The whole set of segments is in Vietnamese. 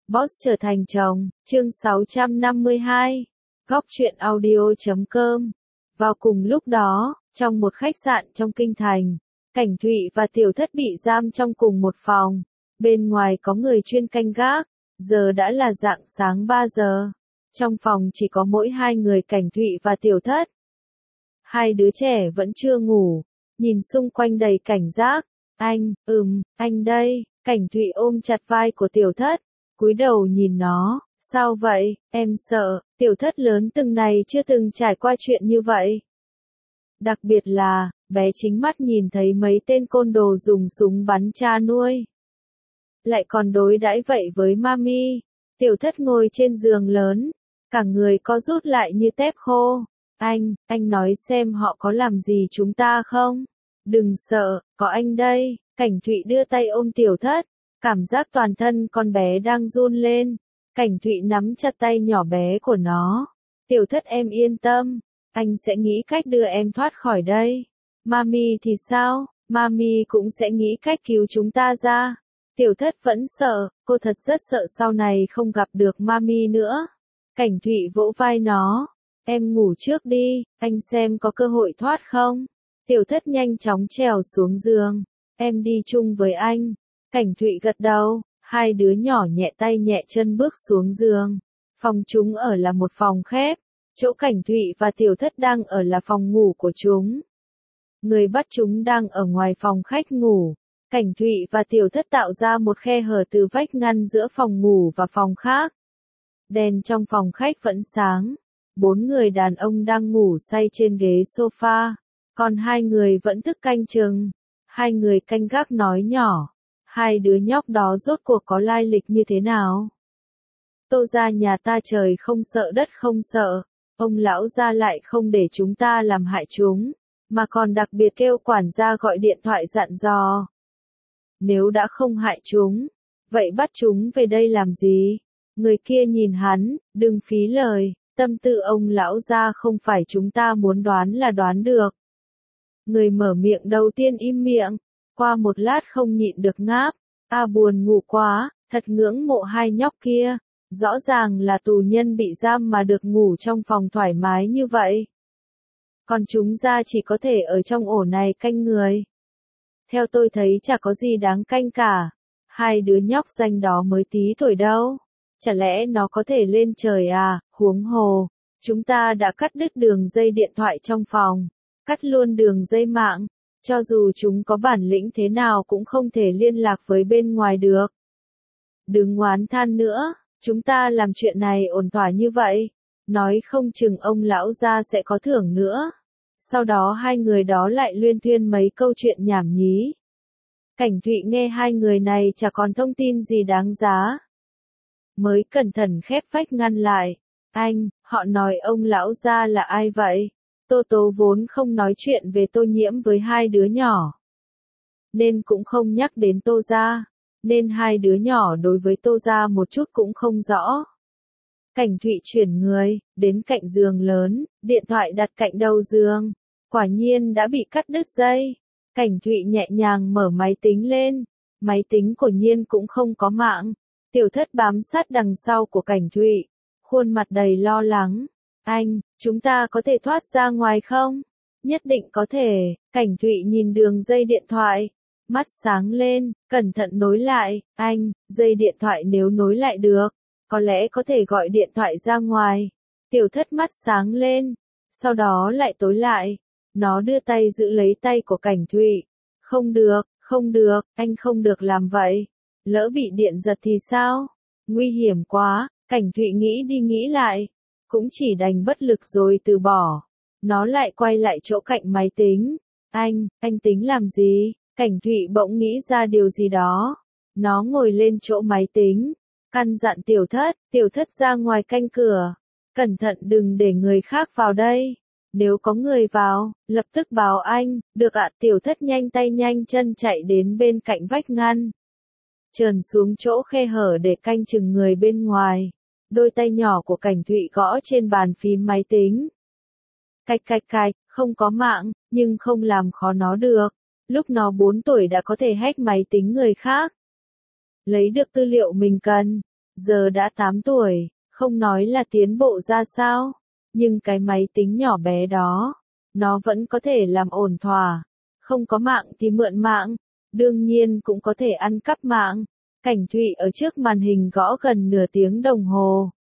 Boss trở thành chồng, chương 652, góc truyện audio.com. Vào cùng lúc đó, trong một khách sạn trong kinh thành, Cảnh Thụy và Tiểu Thất bị giam trong cùng một phòng. Bên ngoài có người chuyên canh gác, giờ đã là rạng sáng 3 giờ. Trong phòng chỉ có mỗi hai người Cảnh Thụy và Tiểu Thất. Hai đứa trẻ vẫn chưa ngủ, nhìn xung quanh đầy cảnh giác. Anh đây, Cảnh Thụy ôm chặt vai của Tiểu Thất, cúi đầu nhìn nó, sao vậy, em sợ. Tiểu Thất lớn từng này chưa từng trải qua chuyện như vậy. Đặc biệt là, bé chính mắt nhìn thấy mấy tên côn đồ dùng súng bắn cha nuôi. Lại còn đối đãi vậy với Mami. Tiểu Thất ngồi trên giường lớn, cả người co rút lại như tép khô. Anh nói xem họ có làm gì chúng ta không? Đừng sợ, có anh đây. Cảnh Thụy đưa tay ôm Tiểu Thất, cảm giác toàn thân con bé đang run lên. Cảnh Thụy nắm chặt tay nhỏ bé của nó. Tiểu Thất em yên tâm, anh sẽ nghĩ cách đưa em thoát khỏi đây. Mami thì sao? Mami cũng sẽ nghĩ cách cứu chúng ta ra. Tiểu Thất vẫn sợ, cô thật rất sợ sau này không gặp được Mami nữa. Cảnh Thụy vỗ vai nó. Em ngủ trước đi, anh xem có cơ hội thoát không? Tiểu Thất nhanh chóng trèo xuống giường. Em đi chung với anh. Cảnh Thụy gật đầu, hai đứa nhỏ nhẹ tay nhẹ chân bước xuống giường. Phòng chúng ở là một phòng khép, chỗ Cảnh Thụy và Tiểu Thất đang ở là phòng ngủ của chúng. Người bắt chúng đang ở ngoài phòng khách ngủ. Cảnh Thụy và Tiểu Thất tạo ra một khe hở từ vách ngăn giữa phòng ngủ và phòng khác. Đèn trong phòng khách vẫn sáng. 4 người đàn ông đang ngủ say trên ghế sofa, còn hai người vẫn thức canh chừng. Hai người canh gác nói nhỏ. Hai đứa nhóc đó rốt cuộc có lai lịch như thế nào? Tô gia nhà ta trời không sợ đất không sợ, ông lão gia lại không để chúng ta làm hại chúng, mà còn đặc biệt kêu quản gia gọi điện thoại dặn dò. Nếu đã không hại chúng, vậy bắt chúng về đây làm gì? Người kia nhìn hắn, đừng phí lời, tâm tư ông lão gia không phải chúng ta muốn đoán là đoán được. Người mở miệng đầu tiên im miệng, qua một lát không nhịn được ngáp. Buồn ngủ quá, thật ngưỡng mộ hai nhóc kia. Rõ ràng là tù nhân bị giam mà được ngủ trong phòng thoải mái như vậy. Còn chúng ra chỉ có thể ở trong ổ này canh người. Theo tôi thấy chả có gì đáng canh cả. Hai đứa nhóc danh đó mới tí tuổi đâu. Chả lẽ nó có thể lên trời à, huống hồ. Chúng ta đã cắt đứt đường dây điện thoại trong phòng. Cắt luôn đường dây mạng. Cho dù chúng có bản lĩnh thế nào cũng không thể liên lạc với bên ngoài được. Đừng oán than nữa, chúng ta làm chuyện này ổn thỏa như vậy. Nói không chừng ông lão gia sẽ có thưởng nữa. Sau đó hai người đó lại luyên thuyên mấy câu chuyện nhảm nhí. Cảnh Thụy nghe hai người này chả còn thông tin gì đáng giá. Mới cẩn thận khép vách ngăn lại. Họ nói ông lão gia là ai vậy? Tô Tố vốn không nói chuyện về Tô Nhiễm với hai đứa nhỏ, nên cũng không nhắc đến Tô gia, nên hai đứa nhỏ đối với Tô gia một chút cũng không rõ. Cảnh Thụy chuyển người, đến cạnh giường lớn, điện thoại đặt cạnh đầu giường, quả nhiên đã bị cắt đứt dây. Cảnh Thụy nhẹ nhàng mở máy tính lên, máy tính của Nhiên cũng không có mạng. Tiểu Thất bám sát đằng sau của Cảnh Thụy, khuôn mặt đầy lo lắng. Chúng ta có thể thoát ra ngoài không? Nhất định có thể. Cảnh Thụy nhìn đường dây điện thoại, mắt sáng lên, cẩn thận nối lại. Dây điện thoại nếu nối lại được, có lẽ có thể gọi điện thoại ra ngoài. Tiểu Thất mắt sáng lên, sau đó lại tối lại. Nó đưa tay giữ lấy tay của Cảnh Thụy. Không được, anh không được làm vậy. Lỡ bị điện giật thì sao? Nguy hiểm quá. Cảnh Thụy nghĩ đi nghĩ lại, cũng chỉ đành bất lực rồi từ bỏ. Nó lại quay lại chỗ cạnh máy tính. Anh tính làm gì? Cảnh Thụy bỗng nghĩ ra điều gì đó. Nó ngồi lên chỗ máy tính, căn dặn Tiểu Thất ra ngoài canh cửa. Cẩn thận đừng để người khác vào đây. Nếu có người vào, lập tức báo anh. Được ạ. Tiểu Thất nhanh tay nhanh chân chạy đến bên cạnh vách ngăn, trườn xuống chỗ khe hở để canh chừng người bên ngoài. Đôi tay nhỏ của Cảnh Thụy gõ trên bàn phím máy tính. Cạch, không có mạng, nhưng không làm khó nó được. Lúc nó 4 tuổi đã có thể hack máy tính người khác. Lấy được tư liệu mình cần. giờ đã 8 tuổi, không nói là tiến bộ ra sao, nhưng cái máy tính nhỏ bé đó, nó vẫn có thể làm ổn thỏa, không có mạng thì mượn mạng, đương nhiên cũng có thể ăn cắp mạng. Cảnh Thụy ở trước màn hình gõ gần nửa tiếng đồng hồ.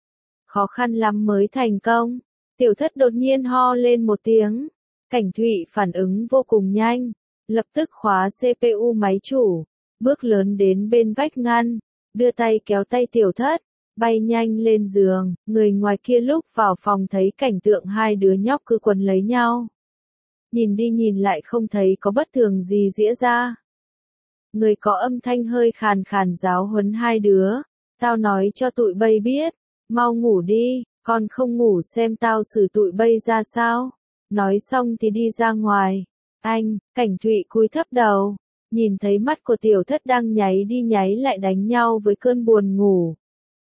Khó khăn lắm mới thành công. Tiểu Thất đột nhiên ho lên một tiếng. Cảnh Thụy phản ứng vô cùng nhanh, lập tức khóa CPU máy chủ, bước lớn đến bên vách ngăn, đưa tay kéo tay Tiểu Thất, bay nhanh lên giường. Người ngoài kia lúc vào phòng thấy cảnh tượng hai đứa nhóc cứ quấn lấy nhau. Nhìn đi nhìn lại không thấy có bất thường gì diễn ra. Người có âm thanh hơi khàn khàn giáo huấn hai đứa. Tao nói cho tụi bay biết, mau ngủ đi, con không ngủ xem tao xử tụi bay ra sao. Nói xong thì đi ra ngoài. Anh, Cảnh Thụy cúi thấp đầu, nhìn thấy mắt của Tiểu Thất đang nháy đi nháy lại đánh nhau với cơn buồn ngủ.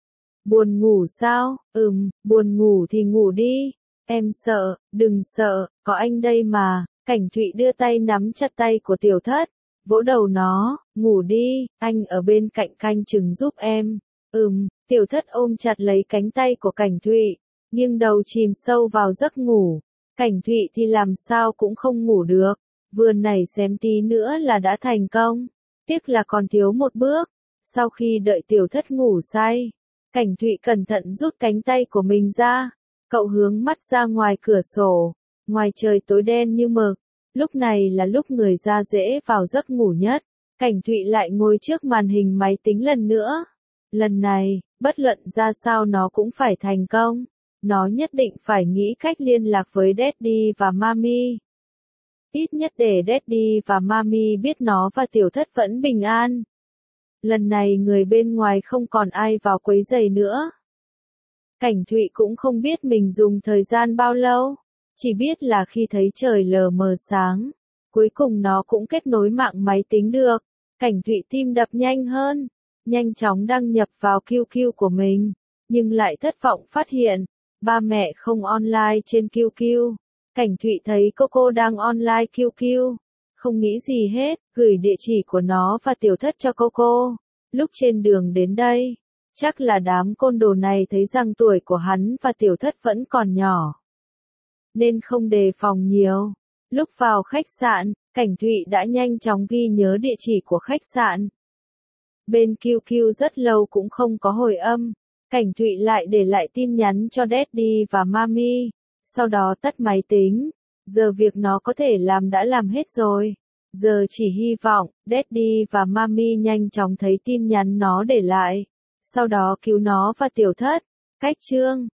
Buồn ngủ sao? Buồn ngủ thì ngủ đi. Em sợ, đừng sợ, có anh đây mà. Cảnh Thụy đưa tay nắm chặt tay của Tiểu Thất, vỗ đầu nó, ngủ đi, anh ở bên cạnh canh chừng giúp em. Tiểu Thất ôm chặt lấy cánh tay của Cảnh Thụy, nghiêng đầu chìm sâu vào giấc ngủ. Cảnh Thụy thì làm sao cũng không ngủ được, vừa nảy xém tí nữa là đã thành công. Tiếc là còn thiếu một bước. Sau khi đợi Tiểu Thất ngủ say, Cảnh Thụy cẩn thận rút cánh tay của mình ra. Cậu hướng mắt ra ngoài cửa sổ, ngoài trời tối đen như mực. Lúc này là lúc người da dễ vào giấc ngủ nhất. Cảnh Thụy lại ngồi trước màn hình máy tính lần nữa. Lần này, bất luận ra sao nó cũng phải thành công. Nó nhất định phải nghĩ cách liên lạc với Daddy và Mami. Ít nhất để Daddy và Mami biết nó và Tiểu Thất vẫn bình an. Lần này người bên ngoài không còn ai vào quấy rầy nữa. Cảnh Thụy cũng không biết mình dùng thời gian bao lâu. Chỉ biết là khi thấy trời lờ mờ sáng, cuối cùng nó cũng kết nối mạng máy tính được. Cảnh Thụy tim đập nhanh hơn, nhanh chóng đăng nhập vào QQ của mình, nhưng lại thất vọng phát hiện, ba mẹ không online trên QQ. Cảnh Thụy thấy cô đang online QQ, không nghĩ gì hết, gửi địa chỉ của nó và Tiểu Thất cho cô. Lúc trên đường đến đây, chắc là đám côn đồ này thấy rằng tuổi của hắn và Tiểu Thất vẫn còn nhỏ, nên không đề phòng nhiều. Lúc vào khách sạn, Cảnh Thụy đã nhanh chóng ghi nhớ địa chỉ của khách sạn. Bên QQ rất lâu cũng không có hồi âm. Cảnh Thụy lại để lại tin nhắn cho Daddy và Mami, sau đó tắt máy tính. Giờ việc nó có thể làm đã làm hết rồi. Giờ chỉ hy vọng Daddy và Mami nhanh chóng thấy tin nhắn nó để lại, sau đó cứu nó và Tiểu Thất. Cách chương